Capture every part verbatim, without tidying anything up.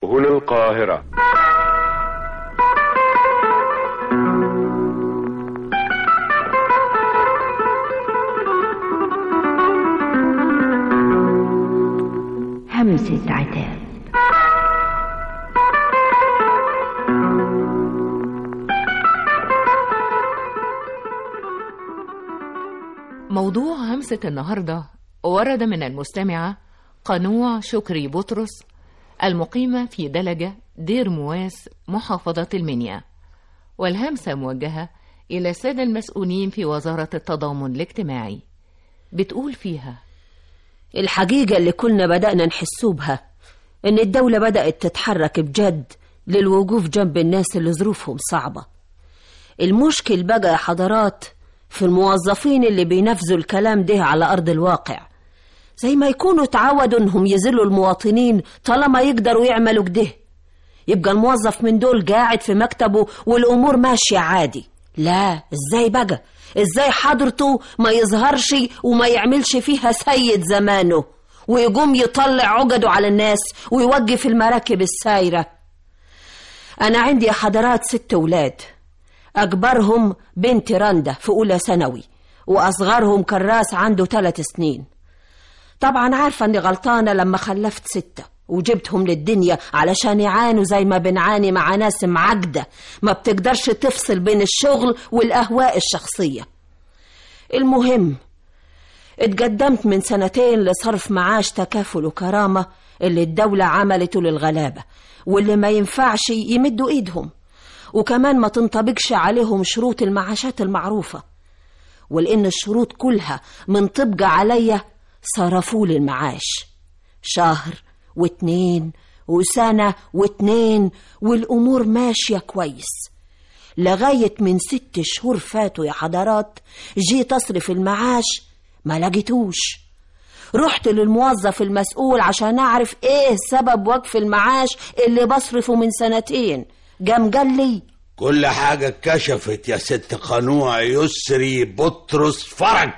هنا القاهرة. همسة عتاب. موضوع همسة النهاردة ورد من المستمعة قنوع شكري بطرس المقيمة في دلجة دير مواس محافظة المنيا، والهمسة موجهة إلى السادة المسؤولين في وزارة التضامن الاجتماعي. بتقول فيها: الحقيقة اللي كلنا بدأنا نحسوا بها إن الدولة بدأت تتحرك بجد للوقوف جنب الناس اللي ظروفهم صعبة. المشكل بقى يا حضرات في الموظفين اللي بينفذوا الكلام ده على أرض الواقع، زي ما يكونوا تعودوا إنهم يذلوا المواطنين طالما يقدروا يعملوا كده. يبقى الموظف من دول قاعد في مكتبه والأمور ماشية عادي. لا، إزاي بقى؟ إزاي حضرته ما يظهرش وما يعملش فيها سيد زمانه ويقوم يطلع عقده على الناس ويوقف المراكب السايرة؟ أنا عندي يا حضرات ست أولاد، أكبرهم بنت رندة في أولى ثانوي، وأصغرهم كراس عنده ثلاث سنين. طبعا عارفة أني غلطانة لما خلفت ستة وجبتهم للدنيا علشان يعانوا زي ما بنعاني مع ناس معقدة ما بتقدرش تفصل بين الشغل والأهواء الشخصية. المهم اتقدمت من سنتين لصرف معاش تكافل وكرامة اللي الدولة عملته للغلابة واللي ما ينفعش يمدوا إيدهم، وكمان ما تنطبقش عليهم شروط المعاشات المعروفة. ولأن الشروط كلها منطبقة عليا صرفوا لي المعاش شهر واتنين وسنة واتنين والأمور ماشية كويس لغاية من ست شهور فاتوا يا حضرات. جيت أصرف المعاش ما لقيتوش. رحت للموظف المسؤول عشان أعرف إيه سبب وقف المعاش اللي بصرفه من سنتين. قام قال لي: كل حاجة اتكشفت يا ست قنوع يسري بطرس فرج.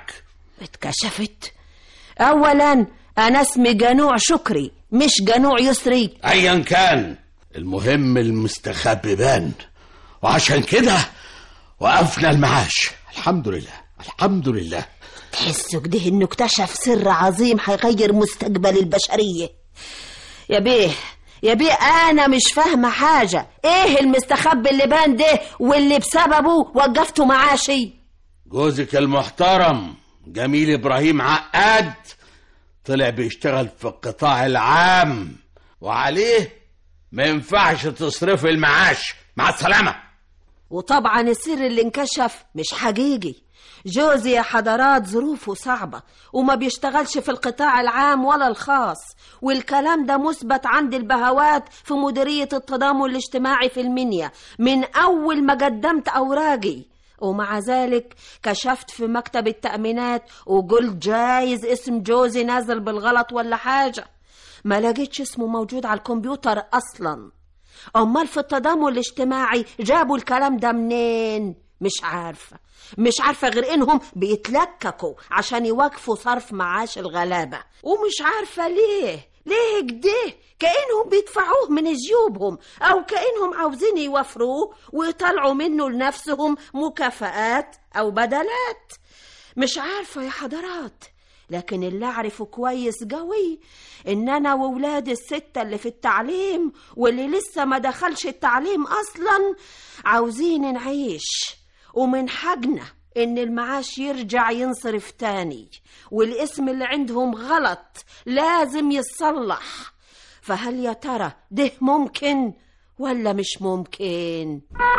اتكشفت؟ أولا أنا اسمي قنوع شكري مش قنوع يسري. أيا كان، المهم المستخبي بان، وعشان كده وقفنا المعاش. الحمد لله الحمد لله. تحسوا كده إنه اكتشف سر عظيم هيغير مستقبل البشرية. يا بيه يا بيه أنا مش فاهمة حاجة. إيه المستخبي اللي بان ده واللي بسببه وقفته معاشي؟ جوزك المحترم جميل إبراهيم عقاد طلع بيشتغل في القطاع العام، وعليه ما ينفعش تصرف المعاش. مع السلامة. وطبعا السر اللي انكشف مش حقيقي. جوزي يا حضرات ظروفه صعبة وما بيشتغلش في القطاع العام ولا الخاص، والكلام ده مثبت عند البهوات في مديرية التضامن الاجتماعي في المنيا من أول ما قدمت أوراقي. ومع ذلك كشفت في مكتب التأمينات وقلت جايز اسم جوزي نازل بالغلط ولا حاجة. ما لقيتش اسمه موجود على الكمبيوتر أصلا. أمال في التضامن الاجتماعي جابوا الكلام ده منين؟ مش عارفة مش عارفة غير إنهم بيتلككوا عشان يوقفوا صرف معاش الغلابة، ومش عارفة ليه ليه كده كأنهم بيدفعوه من جيوبهم أو كأنهم عاوزين يوفروه ويطلعوا منه لنفسهم مكافآت أو بدلات. مش عارفة يا حضرات، لكن اللي أعرفه كويس قوي إن أنا وولاد الستة اللي في التعليم واللي لسه ما دخلش التعليم أصلا عاوزين نعيش، ومن حقنا إن المعاش يرجع ينصرف تاني، والاسم اللي عندهم غلط لازم يتصلح. فهل يا ترى ده ممكن ولا مش ممكن؟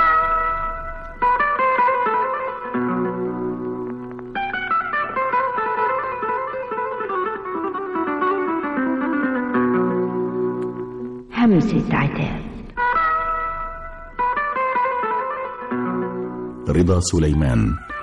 همسة عتاب. رضا سليمان.